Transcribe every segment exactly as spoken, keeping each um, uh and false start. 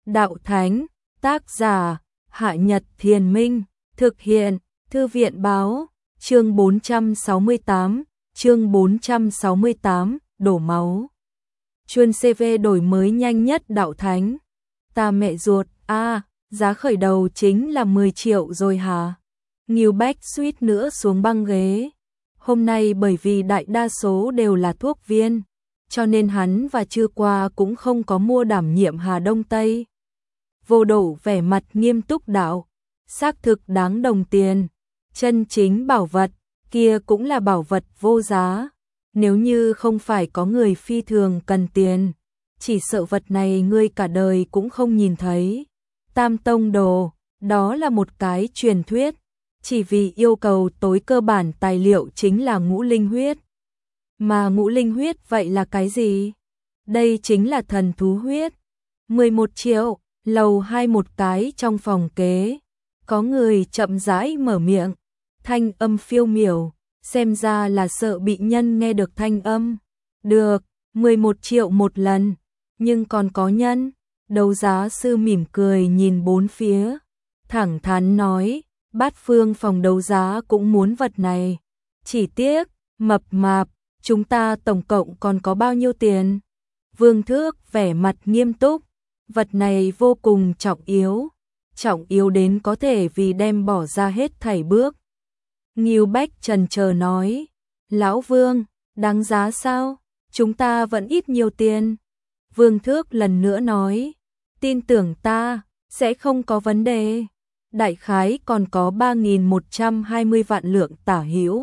đạo thánh, tác giả, Hạ Nhật Thiền Minh, thực hiện, Thư viện báo, chương bốn trăm sáu mươi tám, chương bốn trăm sáu mươi tám, đổ máu. Chuyên xê vê đổi mới nhanh nhất đạo thánh. Ta mẹ ruột, a à, giá khởi đầu chính là mười triệu rồi hả? Ngưu Bách suýt nữa xuống băng ghế. Hôm nay bởi vì đại đa số đều là thuốc viên, cho nên hắn và Trư Qua cũng không có mua đảm nhiệm Hà Đông Tây. Vô Độ vẻ mặt nghiêm túc đạo, xác thực đáng đồng tiền, chân chính bảo vật, kia cũng là bảo vật vô giá. Nếu như không phải có người phi thường cần tiền, chỉ sợ vật này ngươi cả đời cũng không nhìn thấy. Tam Tông Đồ, đó là một cái truyền thuyết, chỉ vì yêu cầu tối cơ bản tài liệu chính là ngũ linh huyết. Mà ngũ linh huyết vậy là cái gì? Đây chính là thần thú huyết. mười một triệu, lầu hai một cái trong phòng kế. Có người chậm rãi mở miệng, thanh âm phiêu miểu, xem ra là sợ bị nhân nghe được thanh âm. Được, mười một triệu một lần, nhưng còn có nhân. Đấu giá sư mỉm cười nhìn bốn phía, thẳng thắn nói, Bát Phương phòng đấu giá cũng muốn vật này. Chỉ tiếc, mập mạp, chúng ta tổng cộng còn có bao nhiêu tiền? Vương Thước vẻ mặt nghiêm túc, vật này vô cùng trọng yếu, trọng yếu đến có thể vì đem bỏ ra hết thảy bước. Ngưu Bách trần chờ nói, Lão Vương, đáng giá sao? Chúng ta vẫn ít nhiều tiền. Vương Thước lần nữa nói, tin tưởng ta, sẽ không có vấn đề. Đại khái còn có ba nghìn một trăm hai mươi vạn lượng tả hữu.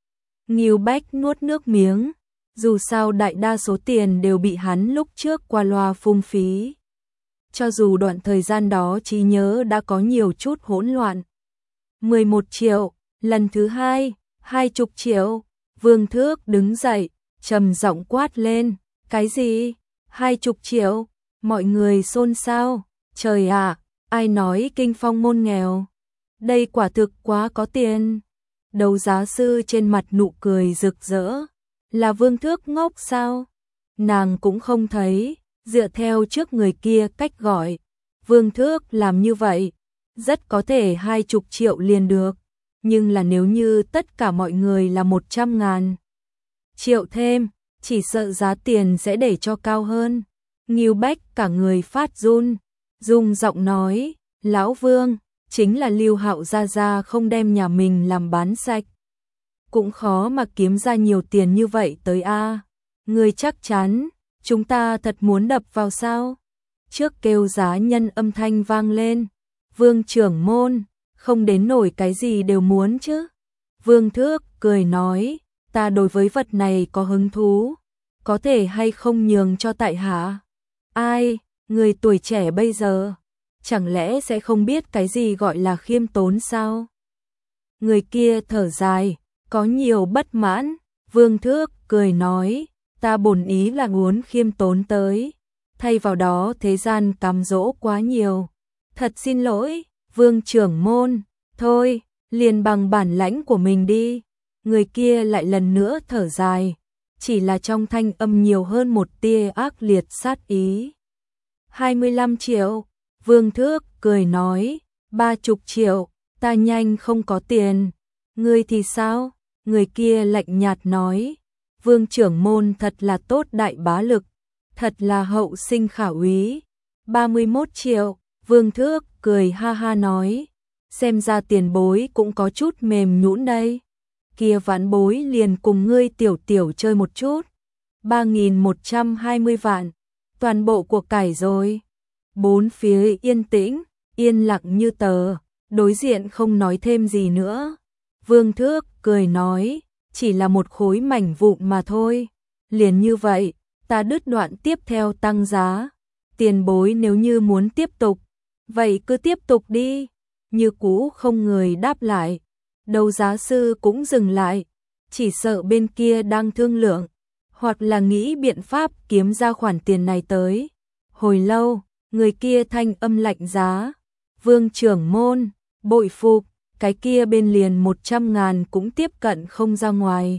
Ngưu Bách nuốt nước miếng, dù sao đại đa số tiền đều bị hắn lúc trước qua loa phung phí. Cho dù đoạn thời gian đó trí nhớ đã có nhiều chút hỗn loạn. mười một triệu, lần thứ hai, hai mươi triệu. Vương Thước đứng dậy, trầm giọng quát lên, cái gì? hai mươi triệu? Mọi người xôn xao, trời ạ, ai nói kinh phong môn nghèo? Đây quả thực quá có tiền. Đấu giá sư trên mặt nụ cười rực rỡ, là Vương Thước ngốc sao? Nàng cũng không thấy, dựa theo trước người kia cách gọi, Vương Thước làm như vậy, rất có thể hai mươi triệu liền được, nhưng là nếu như tất cả mọi người là một trăm ngàn triệu thêm, chỉ sợ giá tiền sẽ để cho cao hơn. Ngưu Bách cả người phát run, rung giọng nói, Lão Vương, chính là Lưu Hạo gia gia không đem nhà mình làm bán sạch, cũng khó mà kiếm ra nhiều tiền như vậy tới a. Người chắc chắn, chúng ta thật muốn đập vào sao? Trước kêu giá nhân âm thanh vang lên, Vương trưởng môn, không đến nổi cái gì đều muốn chứ. Vương Thước cười nói, ta đối với vật này có hứng thú, có thể hay không nhường cho tại hạ? Ai, người tuổi trẻ bây giờ, chẳng lẽ sẽ không biết cái gì gọi là khiêm tốn sao? Người kia thở dài, có nhiều bất mãn. Vương Thước cười nói, ta bổn ý là muốn khiêm tốn tới, thay vào đó thế gian cám dỗ quá nhiều. Thật xin lỗi, Vương trưởng môn, thôi, liền bằng bản lãnh của mình đi. Người kia lại lần nữa thở dài, chỉ là trong thanh âm nhiều hơn một tia ác liệt sát ý. hai mươi lăm triệu, Vương Thước cười nói, ba mươi triệu, ta nhanh không có tiền. Ngươi thì sao? Người kia lạnh nhạt nói, Vương trưởng môn thật là tốt đại bá lực, thật là hậu sinh khả úy. ba mươi mốt triệu, Vương Thước cười ha ha nói, xem ra tiền bối cũng có chút mềm nhũn đây. Kia vãn bối liền cùng ngươi tiểu tiểu chơi một chút. ba nghìn một trăm hai mươi vạn, toàn bộ của cải rồi. Bốn phía yên tĩnh, yên lặng như tờ, đối diện không nói thêm gì nữa. Vương Thước cười nói, chỉ là một khối mảnh vụn mà thôi. Liền như vậy, ta đứt đoạn tiếp theo tăng giá. Tiền bối nếu như muốn tiếp tục, vậy cứ tiếp tục đi. Như cũ không người đáp lại. Đấu giá sư cũng dừng lại, chỉ sợ bên kia đang thương lượng, hoặc là nghĩ biện pháp kiếm ra khoản tiền này tới. Hồi lâu, người kia thanh âm lạnh giá, Vương trưởng môn, bội phục, cái kia bên liền một trăm ngàn cũng tiếp cận không ra ngoài.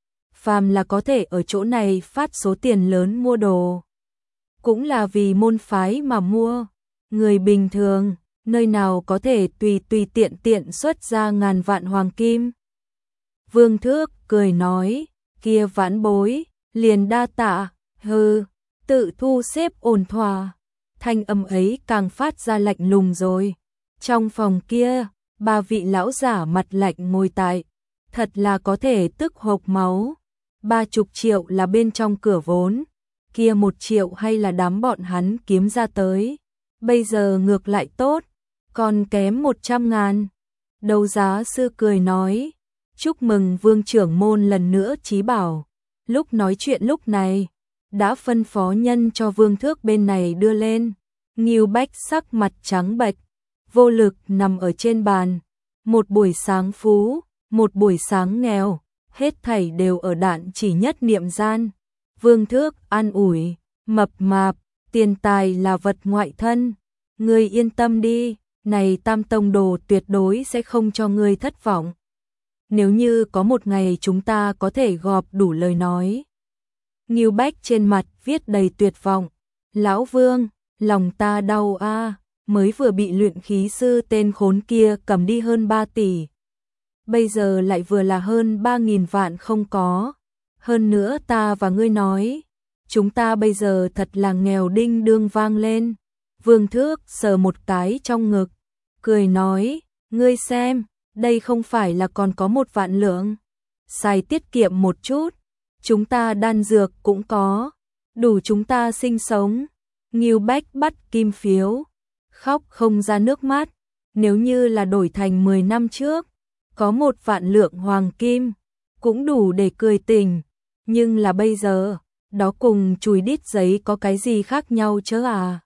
Phàm là có thể ở chỗ này phát số tiền lớn mua đồ, cũng là vì môn phái mà mua. Người bình thường, nơi nào có thể tùy tùy tiện tiện xuất ra ngàn vạn hoàng kim. Vương Thước cười nói, kia vãn bối, liền đa tạ, hừ, tự thu xếp ổn thỏa. Thanh âm ấy càng phát ra lạnh lùng rồi. Trong phòng kia, ba vị lão giả mặt lạnh ngồi tại, thật là có thể tức hộc máu. Ba chục triệu là bên trong cửa vốn, kia một triệu hay là đám bọn hắn kiếm ra tới. Bây giờ ngược lại tốt, còn kém một trăm ngàn. Đấu giá sư cười nói, chúc mừng Vương trưởng môn lần nữa chí bảo. Lúc nói chuyện lúc này, đã phân phó nhân cho Vương Thước bên này đưa lên. Ngưu Bách sắc mặt trắng bệch, vô lực nằm ở trên bàn. Một buổi sáng phú, một buổi sáng nghèo, hết thảy đều ở đạn chỉ nhất niệm gian. Vương Thước an ủi, mập mạp, tiền tài là vật ngoại thân. Ngươi yên tâm đi, này Tam Tông Đồ tuyệt đối sẽ không cho ngươi thất vọng. Nếu như có một ngày chúng ta có thể gọp đủ lời nói. Ngưu Bách trên mặt viết đầy tuyệt vọng. Lão Vương, lòng ta đau a, mới vừa bị luyện khí sư tên khốn kia cầm đi hơn ba tỷ. Bây giờ lại vừa là hơn ba nghìn vạn không có. Hơn nữa ta và ngươi nói, chúng ta bây giờ thật là nghèo đinh đương vang lên. Vương Thước sờ một cái trong ngực, cười nói, ngươi xem, đây không phải là còn có một vạn lượng. Xài tiết kiệm một chút, chúng ta đan dược cũng có, đủ chúng ta sinh sống. Ngưu Bách bắt kim phiếu, khóc không ra nước mắt. Nếu như là đổi thành mười năm trước, có một vạn lượng hoàng kim, cũng đủ để cười tình. Nhưng là bây giờ, đó cùng chùi đít giấy có cái gì khác nhau chứ à?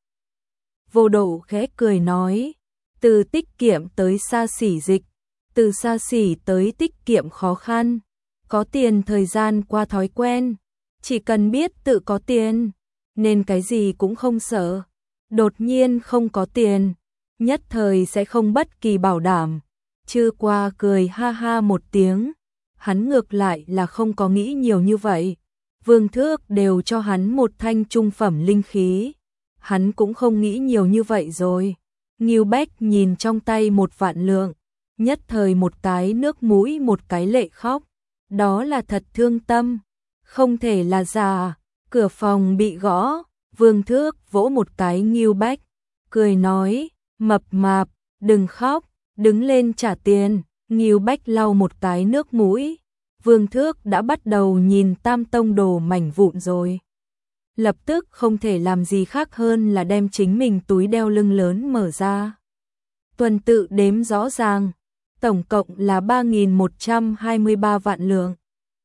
Vô Độ khẽ cười nói, từ tiết kiệm tới xa xỉ dịch, từ xa xỉ tới tiết kiệm khó khăn. Có tiền thời gian qua thói quen, chỉ cần biết tự có tiền, nên cái gì cũng không sợ. Đột nhiên không có tiền, nhất thời sẽ không bất kỳ bảo đảm. Chư Qua cười ha ha một tiếng, hắn ngược lại là không có nghĩ nhiều như vậy. Vương Thước đều cho hắn một thanh trung phẩm linh khí, hắn cũng không nghĩ nhiều như vậy rồi. Ngưu Bách nhìn trong tay một vạn lượng, nhất thời một cái nước mũi một cái lệ khóc. Đó là thật thương tâm, không thể là giả. Cửa phòng bị gõ, Vương Thước vỗ một cái Ngưu Bách, cười nói, mập mạp, đừng khóc, đứng lên trả tiền. Ngưu Bách lau một cái nước mũi. Vương Thước đã bắt đầu nhìn Tam Tông Đồ mảnh vụn rồi. Lập tức không thể làm gì khác hơn là đem chính mình túi đeo lưng lớn mở ra. Tuần tự đếm rõ ràng, tổng cộng là ba nghìn một trăm hai mươi ba vạn lượng.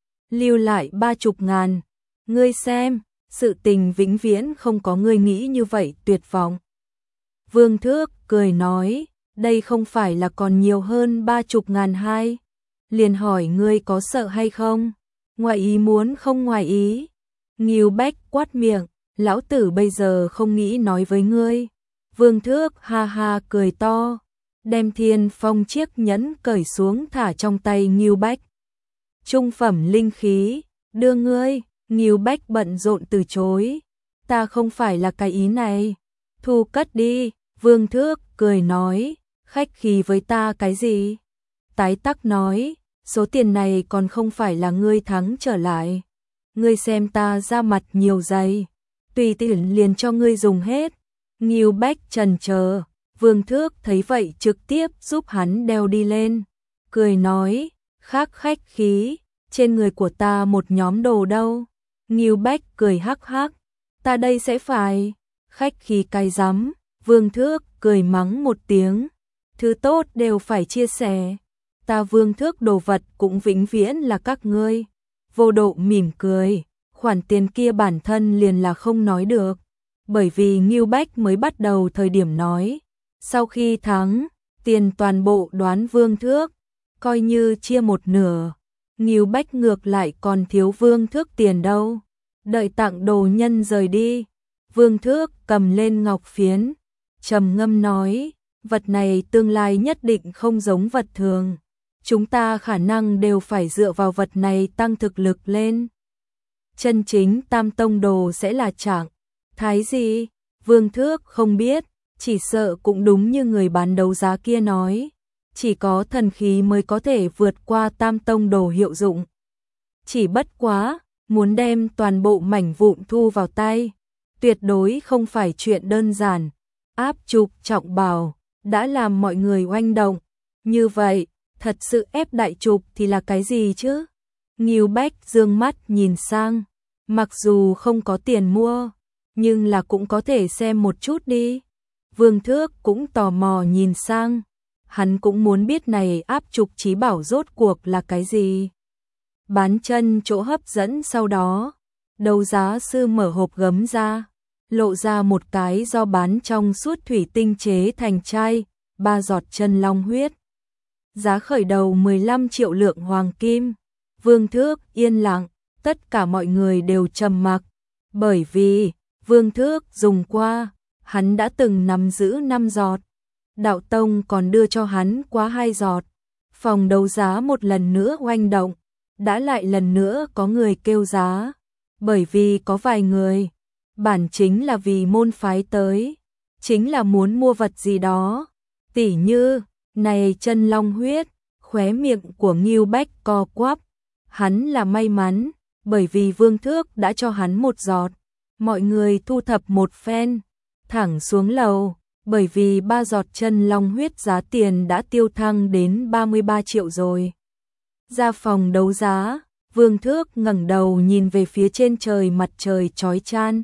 Lưu lại ba chục ngàn. Ngươi xem, sự tình vĩnh viễn không có ngươi nghĩ như vậy tuyệt vọng. Vương Thước cười nói, đây không phải là còn nhiều hơn ba chục ngàn hai. Liền hỏi ngươi có sợ hay không? Ngoại ý muốn không ngoài ý. Ngưu Bách quát miệng, lão tử bây giờ không nghĩ nói với ngươi. Vương Thước ha ha cười to, đem Thiên Phong chiếc nhẫn cởi xuống thả trong tay Ngưu Bách. Trung phẩm linh khí, đưa ngươi. Ngưu Bách bận rộn từ chối, ta không phải là cái ý này. Thu cất đi. Vương Thước cười nói, khách khí với ta cái gì? Tái Tắc nói, số tiền này còn không phải là ngươi thắng trở lại. Ngươi xem ta ra mặt nhiều dày, tùy tiện liền cho ngươi dùng hết. Ngưu Bách trần chờ, Vương Thước thấy vậy trực tiếp giúp hắn đeo đi lên, cười nói, khác khách khí, trên người của ta một nhóm đồ đâu. Ngưu Bách cười hắc hắc, ta đây sẽ phải khách khí cái rắm. Vương Thước cười mắng một tiếng, thứ tốt đều phải chia sẻ, ta Vương Thước đồ vật cũng vĩnh viễn là các ngươi. Vô Độ mỉm cười, khoản tiền kia bản thân liền là không nói được, bởi vì Ngưu Bách mới bắt đầu thời điểm nói, sau khi thắng, tiền toàn bộ đoán Vương Thước, coi như chia một nửa. Ngưu Bách ngược lại còn thiếu Vương Thước tiền đâu. Đợi tặng đồ nhân rời đi, Vương Thước cầm lên ngọc phiến, trầm ngâm nói, vật này tương lai nhất định không giống vật thường. Chúng ta khả năng đều phải dựa vào vật này tăng thực lực lên. Chân chính Tam Tông Đồ sẽ là trạng thái gì? Vương Thước không biết, chỉ sợ cũng đúng như người bán đấu giá kia nói, chỉ có thần khí mới có thể vượt qua tam tông đồ hiệu dụng. Chỉ bất quá, muốn đem toàn bộ mảnh vụn thu vào tay, tuyệt đối không phải chuyện đơn giản. Áp trục trọng bào đã làm mọi người oanh động, như vậy, thật sự ép đại trục thì là cái gì chứ? Ngưu Bách dương mắt nhìn sang, mặc dù không có tiền mua, nhưng là cũng có thể xem một chút đi. Vương Thước cũng tò mò nhìn sang, hắn cũng muốn biết này áp trục chí bảo rốt cuộc là cái gì. Bán chân chỗ hấp dẫn sau đó, đấu giá sư mở hộp gấm ra, lộ ra một cái do bán trong suốt thủy tinh chế thành chai, ba giọt chân long huyết. Giá khởi đầu mười lăm triệu lượng hoàng kim. Vương Thước yên lặng, tất cả mọi người đều trầm mặc, bởi vì Vương Thước dùng qua, hắn đã từng nắm giữ năm giọt. Đạo Tông còn đưa cho hắn quá hai giọt. Phòng đấu giá một lần nữa oanh động, đã lại lần nữa có người kêu giá, bởi vì có vài người, bản chính là vì môn phái tới, chính là muốn mua vật gì đó, tỉ như, này chân long huyết, khóe miệng của Ngưu Bách co quắp, hắn là may mắn, bởi vì Vương Thước đã cho hắn một giọt, mọi người thu thập một phen, thẳng xuống lầu, bởi vì ba giọt chân long huyết giá tiền đã tiêu thăng đến ba mươi ba triệu rồi. Ra phòng đấu giá, Vương Thước ngẩng đầu nhìn về phía trên trời mặt trời chói chan.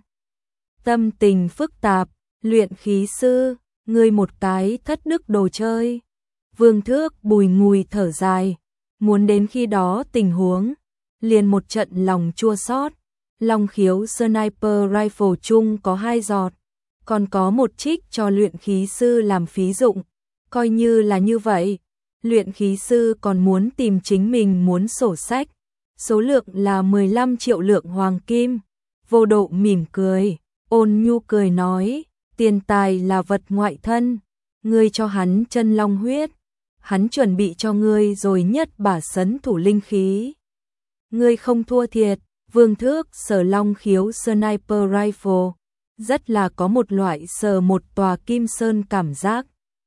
Tâm tình phức tạp, luyện khí sư, ngươi một cái thất đức đồ chơi. Vương Thước bùi ngùi thở dài, muốn đến khi đó tình huống, liền một trận lòng chua xót. Long khiếu sniper rifle chung có hai giọt, còn có một trích cho luyện khí sư làm phí dụng, coi như là như vậy. Luyện khí sư còn muốn tìm chính mình muốn sổ sách, số lượng là mười lăm triệu lượng hoàng kim. Vô Độ mỉm cười, ôn nhu cười nói, tiền tài là vật ngoại thân, ngươi cho hắn chân long huyết, hắn chuẩn bị cho ngươi rồi nhất bả sấn thủ linh khí. Ngươi không thua thiệt. Vương Thước sờ long khiếu sniper rifle, rất là có một loại sờ một tòa kim sơn cảm giác.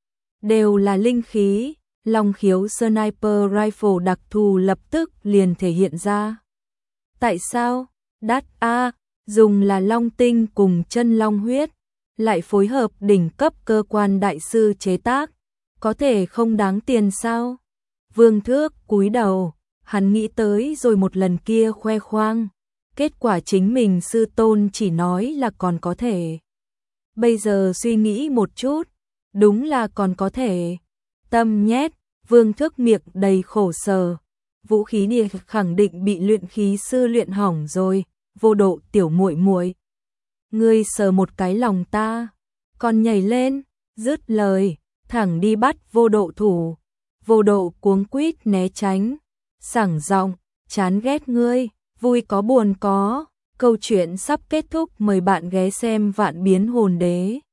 Đều là linh khí, long khiếu sniper rifle đặc thù lập tức liền thể hiện ra. Tại sao? Đắt a, dùng là long tinh cùng chân long huyết, lại phối hợp đỉnh cấp cơ quan đại sư chế tác, có thể không đáng tiền sao? Vương Thước cúi đầu, hắn nghĩ tới rồi một lần kia khoe khoang, kết quả chính mình sư tôn chỉ nói là còn có thể. Bây giờ suy nghĩ một chút, đúng là còn có thể. Tâm nhét, Vương Thước miệng đầy khổ sở, vũ khí này khẳng định bị luyện khí sư luyện hỏng rồi. Vô Độ tiểu muội muội, ngươi sờ một cái lòng ta, còn nhảy lên, dứt lời, thẳng đi bắt Vô Độ thủ. Vô Độ cuống quýt né tránh, sảng giọng, chán ghét ngươi, vui có buồn có. Câu chuyện sắp kết thúc, mời bạn ghé xem Vạn Biến Hồn Đế.